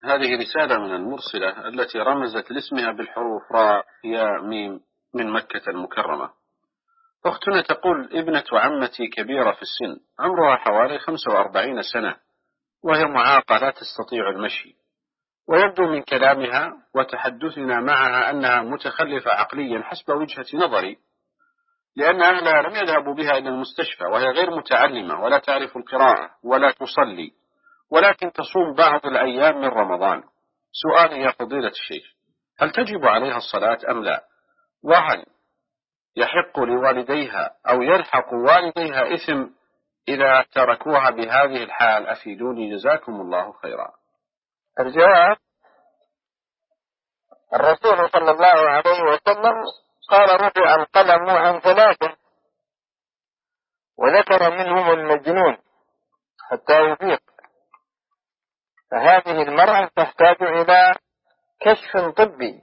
هذه رسالة من المرسلة التي رمزت لاسمها بالحروف راء ياء ميم من مكة المكرمة. أختنا تقول: ابنة عمتي كبيرة في السن، عمرها حوالي 45 سنة، وهي معاقة لا تستطيع المشي، ويبدو من كلامها وتحدثنا معها أنها متخلفة عقليا حسب وجهة نظري، لأن أهلها لم يذهبوا بها إلى المستشفى، وهي غير متعلمة ولا تعرف القراءة ولا تصلي، ولكن تصوم بعض الأيام من رمضان. سؤالي يا فضيلة الشيخ: هل تجب عليها الصلاة أم لا؟ وهل يحق لوالديها أو يلحق والديها إثم إذا تركوها بهذه الحال؟ أفيدوني جزاكم الله خيرا. الجواب: الرسول صلى الله عليه وسلم قال: رفع القلم عن ثلاثة، وذكر منهم المجنون حتى يفيق، فهذه المرأة تحتاج إلى كشف طبي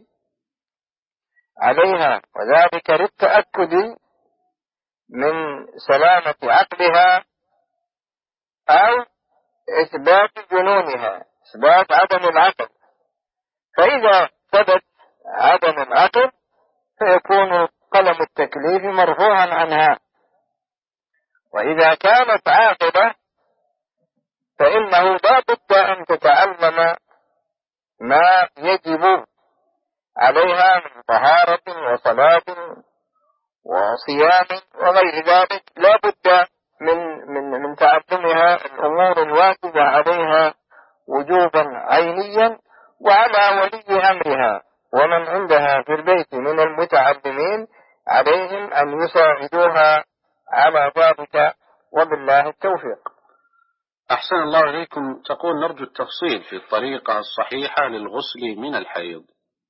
عليها، وذلك للتأكد من سلامة عقلها أو إثبات جنونها، إثبات عدم العقل. فإذا ثبت عدم العقل فيكون قلم التكليف مرفوعا عنها، وإذا كانت عاقلة فإنه لا بد أن تتعلم ما يجب عليها من طهارة وصلاة وصيام وغير ذلك، لا بد من تعلمها الأمور الواجبة عليها وجوبا عينيا، وعلى ولي أمرها ومن عندها في البيت من المتعلمين عليهم أن يساعدوها على ذلك، وبالله التوفيق. أحسن الله إليكم. تقول: نرجو التفصيل في الطريقة الصحيحة للغسل من الحيض.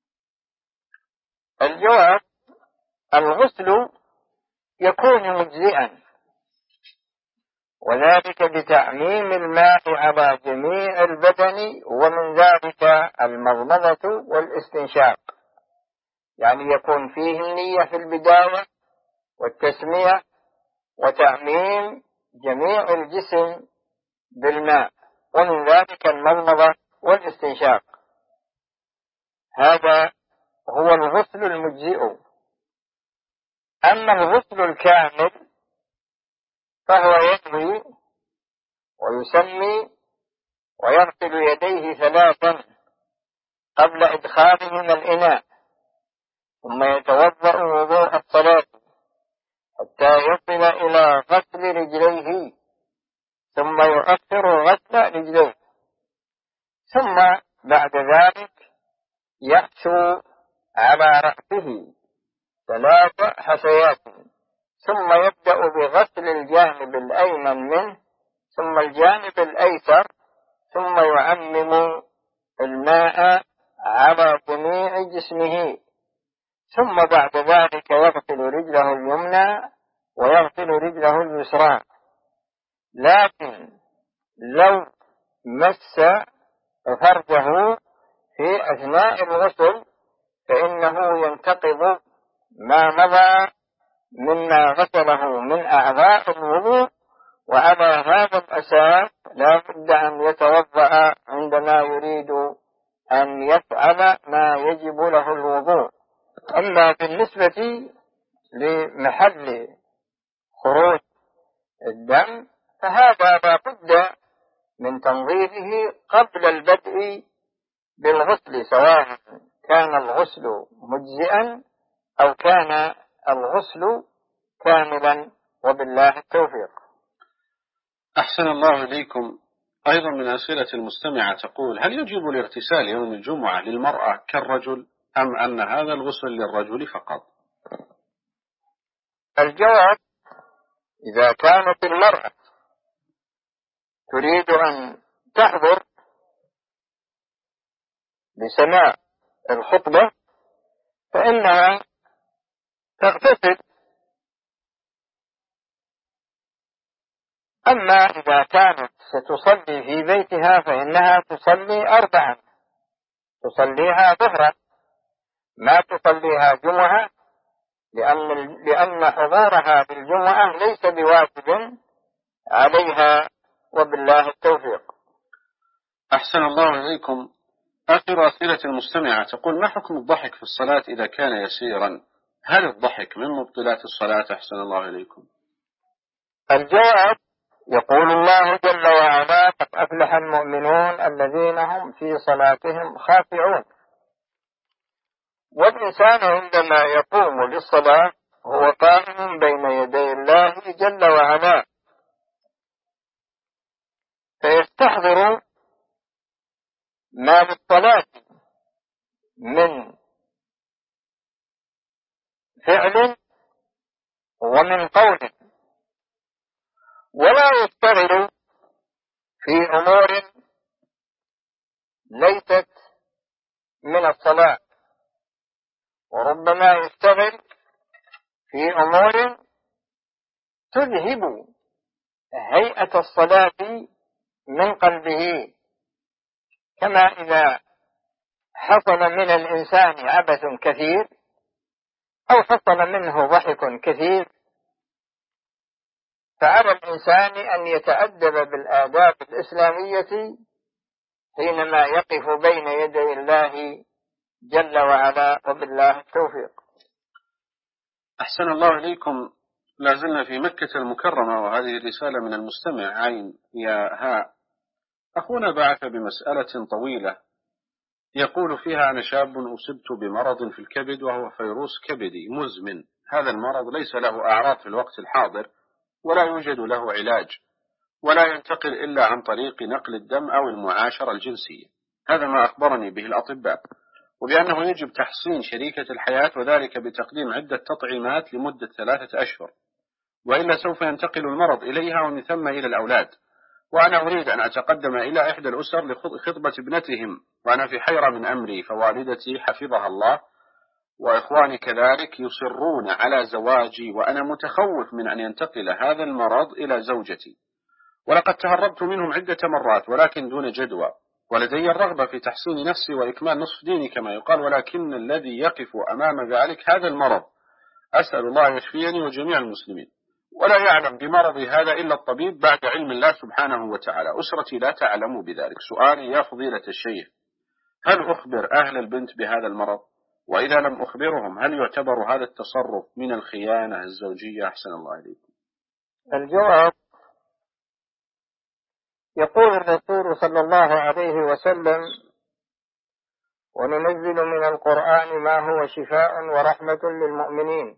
الجواب: الغسل يكون مجزئا، وذلك بتعميم الماء على جميع البدن، ومن ذلك المضمضة والاستنشاق، يعني يكون فيه النية في البداية والتسمية وتعميم جميع الجسم بالماء، ومن ذلك المضمضة والاستنشاق. هذا هو الغسل المجزئ. أما الغسل الكامل فهو ينوي ويسمي ويغسل يديه 3 قبل إدخالهما الإناء، ثم يتوضأ وضوء الصلاة حتى يصل إلى غسل رجليه، ثم يؤخر غسل رجليه، ثم بعد ذلك يحشو على رأسه 3 حشوات، ثم يبدأ بغسل الجانب الأيمن منه، ثم الجانب الأيسر، ثم يعمم الماء على جميع جسمه، ثم بعد ذلك يغسل رجله اليمنى ويغسل رجله اليسرى. لكن لو مس فرجه في أثناء الغسل فإنه ينتقض ما مضى مما غسله من أعضاء الوضوء، وعلى هذا الأساس لا بد أن يتوضأ عندما يريد أن يفعل ما يجب له الوضوء. أما بالنسبة لمحل خروج الدم فهذا لا بد من تنظيفه قبل البدء بالغسل، سواء كان الغسل مجزئا أو كان الغسل كاملا، وبالله التوفيق. أحسن الله إليكم. أيضا من أسئلة المستمعة تقول: هل يجب الاغتسال يوم الجمعة للمرأة كالرجل، أم أن هذا الغسل للرجل فقط؟ الجواب: إذا كانت المرأة تريد أن تحضر لسماع الخطبة فإنها تغتسل. أما إذا كانت ستصلي في بيتها فإنها تصلي 4، تصليها ظهرا، ما تصليها جمعة، لأن حضورها بالجمعة ليس بواجب عليها، وبالله التوفيق. أحسن الله إليكم. آخر أسئلة المستمعة تقول: ما حكم الضحك في الصلاة إذا كان يسيرا؟ هل الضحك من مبطلات الصلاة؟ أحسن الله إليكم. الجواب: يقول الله جل وعلا: قد أفلح المؤمنون الذين هم في صلاتهم خاشعون. والإنسان عندما يقوم للصلاة هو قائم بين يدي الله جل وعلا، فيستحضر ما للصلاة من فعل ومن قول، ولا يشتغل في أمور ليست من الصلاة، وربما يشتغل في أمور تذهب هيئة الصلاة من قلبه، كما إذا حصل من الإنسان عبث كثير أو حصل منه ضحك كثير، فعلى الإنسان أن يتأدب بالآداب الإسلامية حينما يقف بين يدي الله جل وعلا، وبالله التوفيق. أحسن الله إليكم. لازلنا في مكة المكرمة، وهذه رسالة من المستمع عين يا هاء. أخونا بعث بمسألة طويلة يقول فيها: أنا شاب أصبت بمرض في الكبد وهو فيروس كبدي مزمن. هذا المرض ليس له أعراض في الوقت الحاضر، ولا يوجد له علاج، ولا ينتقل إلا عن طريق نقل الدم أو المعاشرة الجنسية. هذا ما أخبرني به الأطباء، وبأنه يجب تحصين شريكة الحياة، وذلك بتقديم عدة تطعيمات لمدة 3 أشهر، وإلا سوف ينتقل المرض إليها ومن ثم إلى الأولاد. وأنا أريد أن أتقدم إلى إحدى الأسر لخطبة ابنتهم، وأنا في حيرة من أمري، فوالدتي حفظها الله وإخواني كذلك يصرون على زواجي، وأنا متخوف من أن ينتقل هذا المرض إلى زوجتي، ولقد تهربت منهم عدة مرات ولكن دون جدوى، ولدي الرغبة في تحصين نفسي وإكمال نصف ديني كما يقال، ولكن الذي يقف أمام ذلك هذا المرض. أسأل الله يشفيني وجميع المسلمين، ولا يعلم بمرضي هذا إلا الطبيب بعد علم الله سبحانه وتعالى. أسرتي لا تعلم بذلك. سؤالي يا فضيلة الشيخ: هل أخبر أهل البنت بهذا المرض؟ وإذا لم أخبرهم هل يعتبر هذا التصرف من الخيانة الزوجية؟ أحسن الله إليكم. الجواب: يقول الرسول صلى الله عليه وسلم: وننزل من القرآن ما هو شفاء ورحمة للمؤمنين.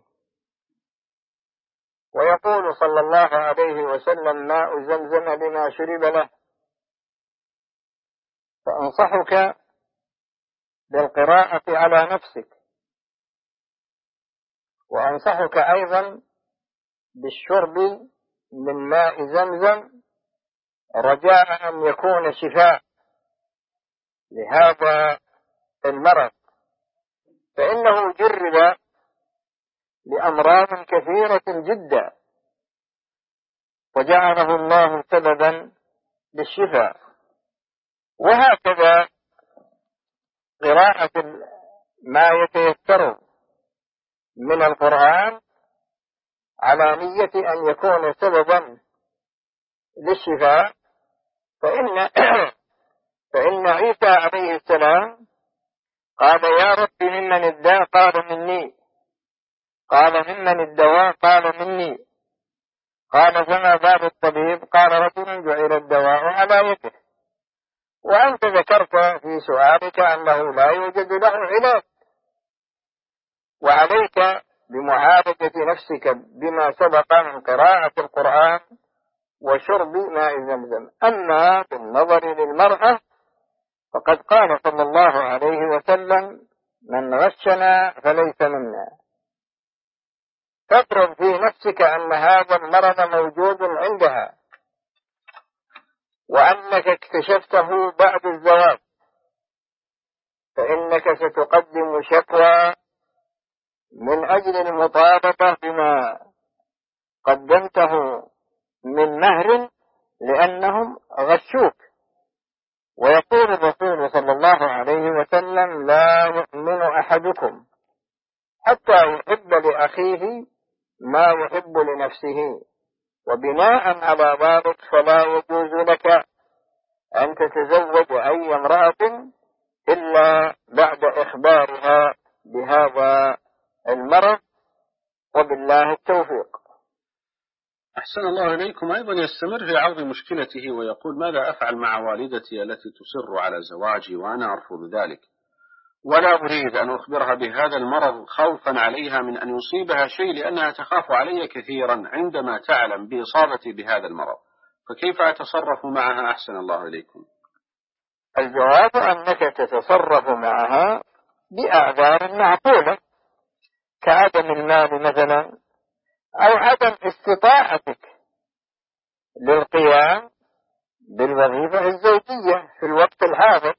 ويقول صلى الله عليه وسلم: ماء زمزم لما شرب له. فأنصحك بالقراءة على نفسك، وأنصحك أيضا بالشرب من ماء زمزم رجاء أن يكون شفاء لهذا المرض، فإنه جرب لأمراض كثيرة جدا وجعله الله سببا للشفاء. وهكذا قراءة ما يتيسر من القرآن على نية أن يكون سببا للشفاء، فإن عيسى عليه السلام قال: يا رب ممن الداء؟ قال: مني. قال: ممن الدواء؟ قال: مني. قال: فما بال الطبيب؟ قال: رجل جعل الدواء على يده. وأنت ذكرت في سؤالك أنه لا يوجد له علاج، وعليك بمعالجة نفسك بما سبق من قراءة القرآن وشرب ماء زمزم. أما بالنظر للمرأة فقد قال صلى الله عليه وسلم: من غشنا فليس منا. فافرض في نفسك أن هذا المرض موجود عندها، وأنك اكتشفته بعد الزواج، فإنك ستقدم شكوى من أجل المطالبة بما قدمته من مهر، لأنهم غشوك. ويقول الرسول صلى الله عليه وسلم: لا يؤمن أحدكم حتى يحب لأخيه ما يحب لنفسه. وبناء على ذلك فلا يجوز لك أن تتزوج أي امرأة إلا أحسن الله إليكم أيضا يستمر في عرض مشكلته ويقول: ماذا أفعل مع والدتي التي تصر على زواجي وأنا أرفض ذلك، ولا أريد أن أخبرها بهذا المرض خوفا عليها من أن يصيبها شيء، لأنها تخاف علي كثيرا عندما تعلم بإصابتي بهذا المرض، فكيف أتصرف معها أحسن الله إليكم؟ الجواب أنك تتصرف معها بأعذار معقولة، كعدم المال مثلا، أو عدم استطاعتك للقيام بالوظيفة الزوجية في الوقت الحاضر.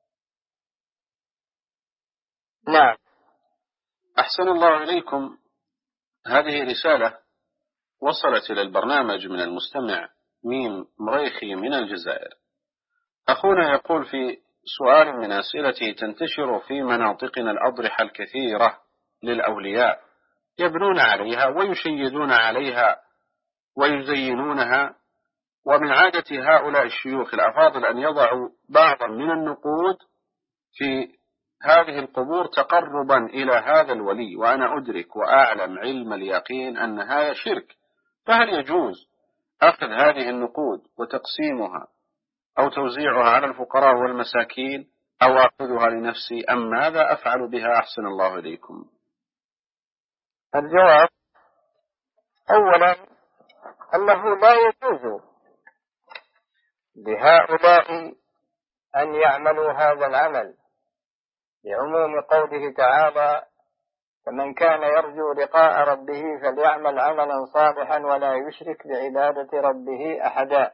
نعم. أحسن الله إليكم، هذه رسالة وصلت إلى البرنامج من المستمع ميم مريخي من الجزائر. أخونا يقول في سؤال من أسئلته: تنتشر في مناطقنا الأضرحة الكثيرة للأولياء يبنون عليها ويشيدون عليها ويزينونها، ومن عادة هؤلاء الشيوخ الأفاضل أن يضعوا بعضا من النقود في هذه القبور تقربا إلى هذا الولي، وأنا أدرك وأعلم علم اليقين أن هذا شرك، فهل يجوز أخذ هذه النقود وتقسيمها أو توزيعها على الفقراء والمساكين، أو أخذها لنفسي، أم ماذا أفعل بها أحسن الله إليكم؟ الجواب: أولا أنه لا يجوز لهؤلاء أن يعملوا هذا العمل، لعموم قوله تعالى: فمن كان يرجو لقاء ربه فليعمل عملا صالحا ولا يشرك بعبادة ربه أحدا.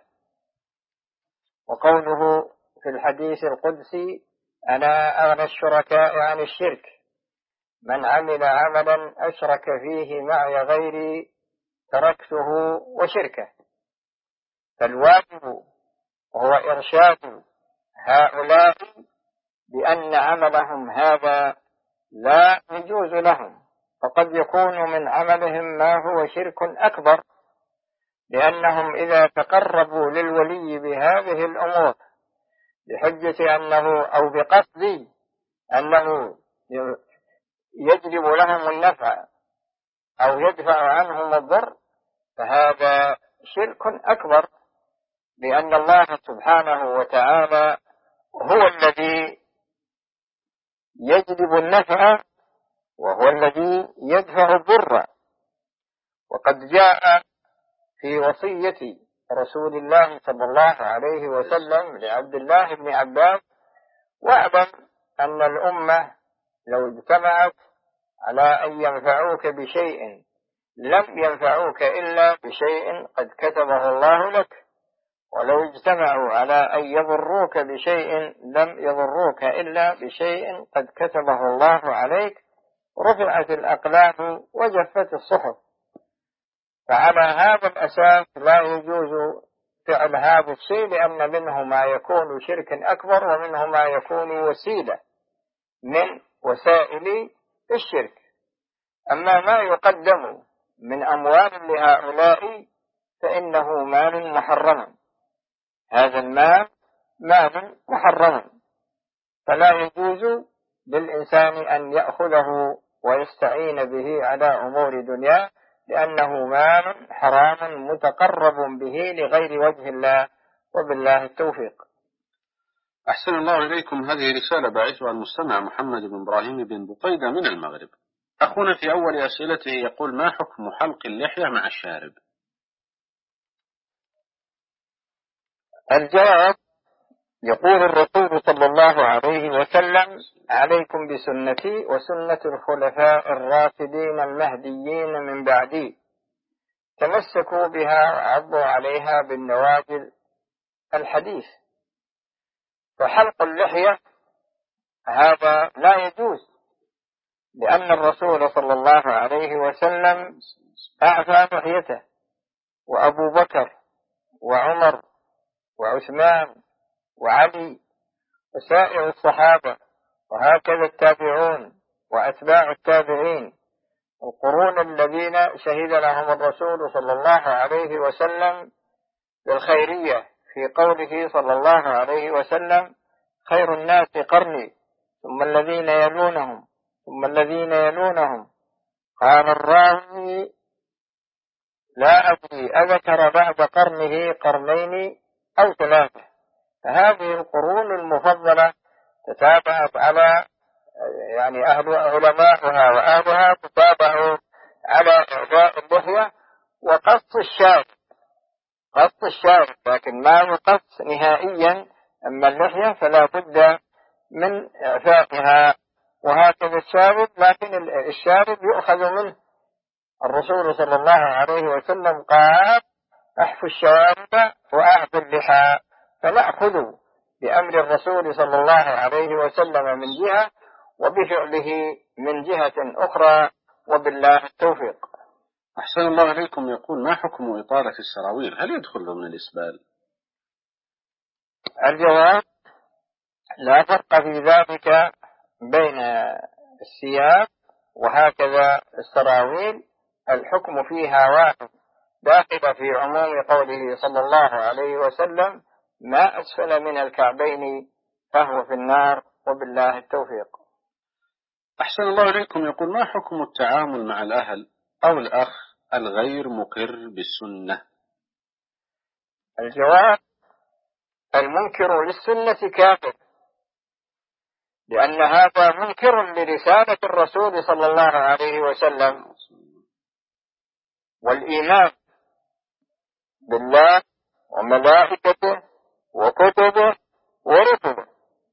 وقوله في الحديث القدسي: أنا أغنى الشركاء عن الشرك، من عمل عملا أشرك فيه معي غيري تركته وشركه. فالواجب هو إرشاد هؤلاء بأن عملهم هذا لا يجوز لهم، فقد يكون من عملهم ما هو شرك أكبر، لأنهم إذا تقربوا للولي بهذه الأمور بحجة أنه أو بقصد أنه يجلب لهم النفع أو يدفع عنهم الضر، فهذا شرك أكبر، لأن الله سبحانه وتعالى هو الذي يجلب النفع وهو الذي يدفع الضر. وقد جاء في وصية رسول الله صلى الله عليه وسلم لعبد الله بن عباس: واعلم أن الأمة لو اجتمعت على أن ينفعوك بشيء لم ينفعوك إلا بشيء قد كتبه الله لك، ولو اجتمعوا على أن يضروك بشيء لم يضروك إلا بشيء قد كتبه الله عليك، رفعت الأقلام وجفت الصحف. فعلى هذا الأساس لا يجوز فعل هذا الشيء، لأن منه ما يكون شركا أكبر ومنه ما يكون وسيلة من وسائل الشرك. أما ما يقدم من أموال لهؤلاء فإنه مال محرم، هذا المال مال محرم، فلا يجوز للإنسان أن يأخذه ويستعين به على أمور دنياه، لأنه مال حرام متقرب به لغير وجه الله، وبالله التوفيق. أحسن الله إليكم، هذه رسالة باعثها المستمع محمد بن إبراهيم بن بقيدة من المغرب. أخونا في أول أسئلته يقول: ما حكم حلق اللحية مع الشارب؟ الجواب: يقول الرسول صلى الله عليه وسلم: عليكم بسنتي وسنة الخلفاء الراشدين المهديين من بعدي، تمسكوا بها وعضوا عليها بالنواجذ. الحديث. فحلق اللحية هذا لا يجوز، لأن الرسول صلى الله عليه وسلم أعفى لحيته، وأبو بكر وعمر وعثمان وعلي وسائر الصحابة، وهكذا التابعون وأتباع التابعين، القرون الذين شهد لهم الرسول صلى الله عليه وسلم بالخيرية، في قوله صلى الله عليه وسلم: خير الناس قرني ثم الذين يلونهم ثم الذين يلونهم. قال الراوي: لا أدري أذكر بعد قرنه قرنين أو ثلاثة، فهذه القرون المفضلة تتابعت على يعني علماؤها وأهلها تتابعوا على إعداء اللحية وقص الشارب، قص الشارب، لكن ما يقص نهائيا. أما اللحية فلا بد من إعفائها، وهكذا الشارب، لكن الشارب يؤخذ منه. الرسول صلى الله عليه وسلم قال: احفوا الشوارب وأعفوا اللحى، فنأخذ بأمر الرسول صلى الله عليه وسلم من جهة، وبفعله من جهة أخرى، وبالله التوفيق. أحسن الله عليكم. يقول: ما حكم إطالة السراويل؟ هل يدخل ضمن الإسبال؟ الجواب: لا فرق في ذلك بين الثياب وهكذا السراويل، الحكم فيها واحد، داخل في عموم قوله صلى الله عليه وسلم: ما أسفل من الكعبين فهو في النار، وبالله التوفيق. أحسن الله عليكم. يقول: ما حكم التعامل مع الأهل أو الأخ الغير مقر بالسنة؟ الجواب: المنكر للسنة كافر، لأن هذا منكر لرسالة الرسول صلى الله عليه وسلم، والإيمان بالله وملائكته وكتبه ورسله.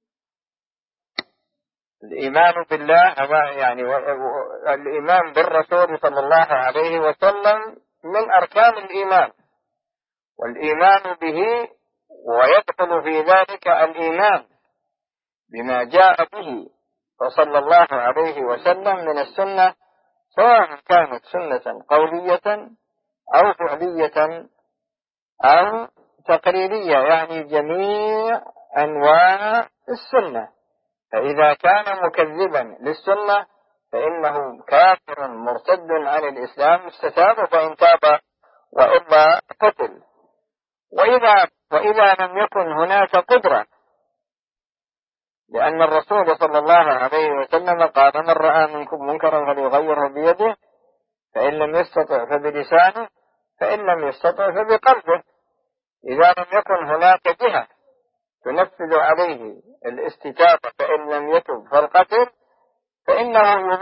الإيمان بالله يعني الإيمان بالرسول صلى الله عليه وسلم من أركان الإيمان، والإيمان به ويدخل في ذلك الإيمان بما جاء به صلى الله عليه وسلم من السنة، سواء كانت سنة قولية أو فعلية أو تقريرية، يعني جميع أنواع السنة. فإذا كان مكذبا للسنة فإنه كافر مرتد عن الإسلام، استتاب فإن تاب وإلا قتل. وإذا لم يكن هناك قدرة، لأن الرسول صلى الله عليه وسلم قال: من رأى منكم منكرا فليغيره بيده، فإن لم يستطع فبلسانه، فإن لم يستطع فبقلبه. إذا لم يكن هناك جهة تنفذ عليه الاستتابة فإن لم يتب فالقتل، فإنه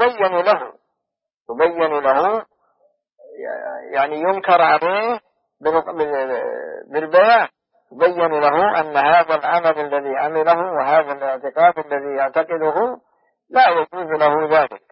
يبين له يعني ينكر عليه بالبيان، يبين له أن هذا العمل الذي عمله وهذا الاعتقاد الذي يعتقده لا يجوز له ذلك.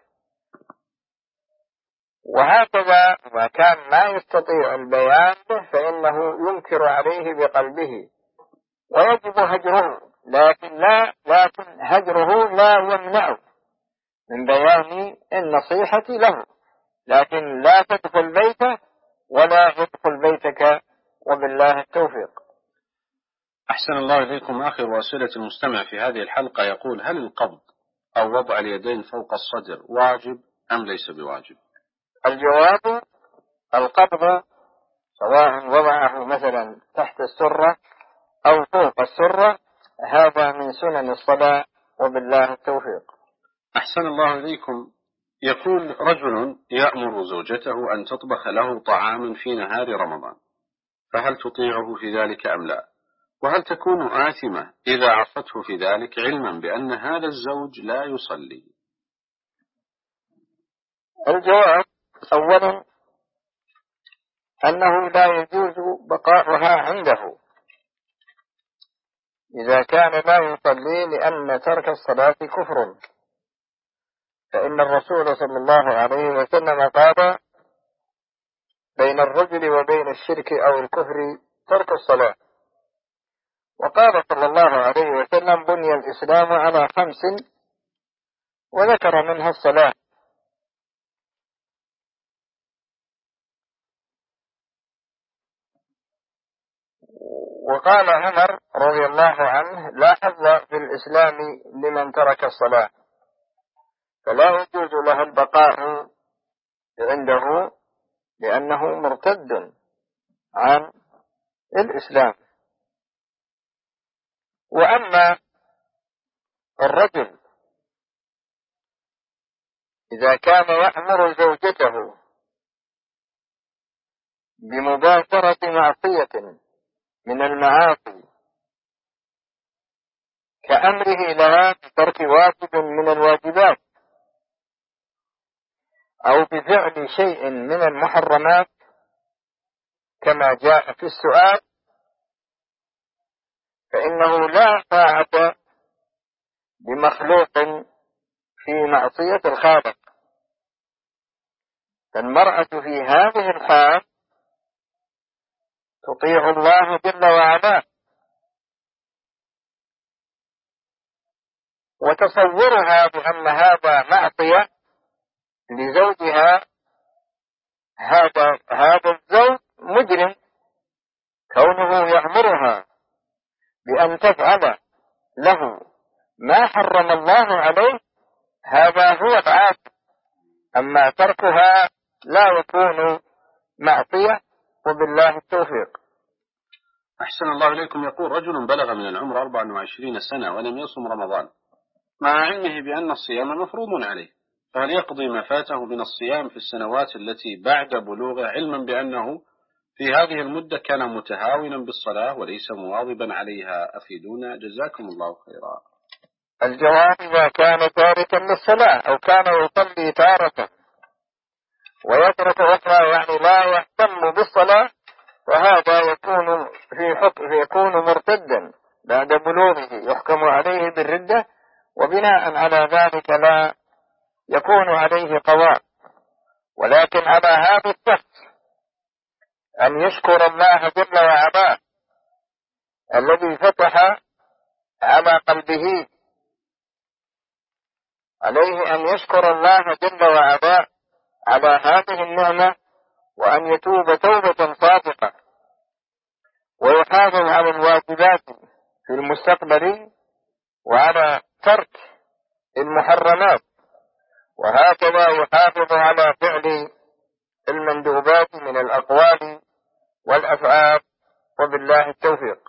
وهكذا ما كان لا يستطيع البيان به فإنه ينكر عليه بقلبه ويجب هجره، لكن هجره لا يمنع من بيان النصيحة له، لكن لا تدخل بيته ولا يدخل بيتك، وبالله التوفيق. أحسن الله إليكم. آخر وأسئلة المستمع في هذه الحلقة يقول: هل القبض أو وضع اليدين فوق الصدر واجب أم ليس بواجب؟ الجواب: القبض سواء وضعه مثلا تحت السرة أو فوق السرة هذا من سنن الصلاة، وبالله التوفيق. أحسن الله إليكم. يقول: رجل يأمر زوجته أن تطبخ له طعاما في نهار رمضان، فهل تطيعه في ذلك أم لا؟ وهل تكون آثمة إذا عصته في ذلك، علما بأن هذا الزوج لا يصلي؟ الجواب: أولا أنه لا يجوز بقاؤها عنده إذا كان لا يصلي، لأن ترك الصلاة كفر، فإن الرسول صلى الله عليه وسلم قال: بين الرجل وبين الشرك أو الكفر ترك الصلاة. وقال صلى الله عليه وسلم: بني الإسلام على 5، وذكر منها الصلاة. وقال عمر رضي الله عنه: لا حظ في الإسلام لمن ترك الصلاة، فلا يجوز له البقاء عنده لأنه مرتد عن الإسلام. وأما الرجل إذا كان يأمر زوجته بمباشرة معصية من المعاصي كأمره لها بترك واجب من الواجبات أو بفعل شيء من المحرمات كما جاء في السؤال، فإنه لا طاعة بمخلوق في معصية الخالق، فالمرأة في هذه الحال تطيع الله جل وعلا، وتصورها بأن هذا معصية لزوجها، هذا الزوج مجرم، كونه يأمرها بأن تفعل له ما حرم الله عليه هذا هو العاصي، أما تركها لا يكون معصية، وبالله التوفيق. أحسن الله إليكم. يقول رجل بلغ من العمر 24 سنة ولم يصم رمضان مع علمه بأن الصيام مفروض عليه، فهل يقضي ما فاته من الصيام في السنوات التي بعد بلوغه، علما بأنه في هذه المدة كان متهاونا بالصلاة وليس مواظبا عليها؟ أفيدونا جزاكم الله خيرا. الجواب: إذا كان تاركا للصلاة أو كان يصلي تارة ويترك أخرى، يعني لا يهتم بالصلاة، وهذا يكون مرتدا بعد بلوغه، يحكم عليه بالردة، وبناء على ذلك لا يكون عليه قضاء. ولكن على هذا الشخص أن يشكر الله جل وعلا الذي فتح على قلبه، عليه أن يشكر الله جل وعلا على هذه النعمة، وأن يتوب توبة صادقة، ويحافظ على الواجبات في المستقبل، وعلى ترك المحرمات، وهكذا يحافظ على فعل المندوبات من الأقوال والأفعال، وبالله التوفيق.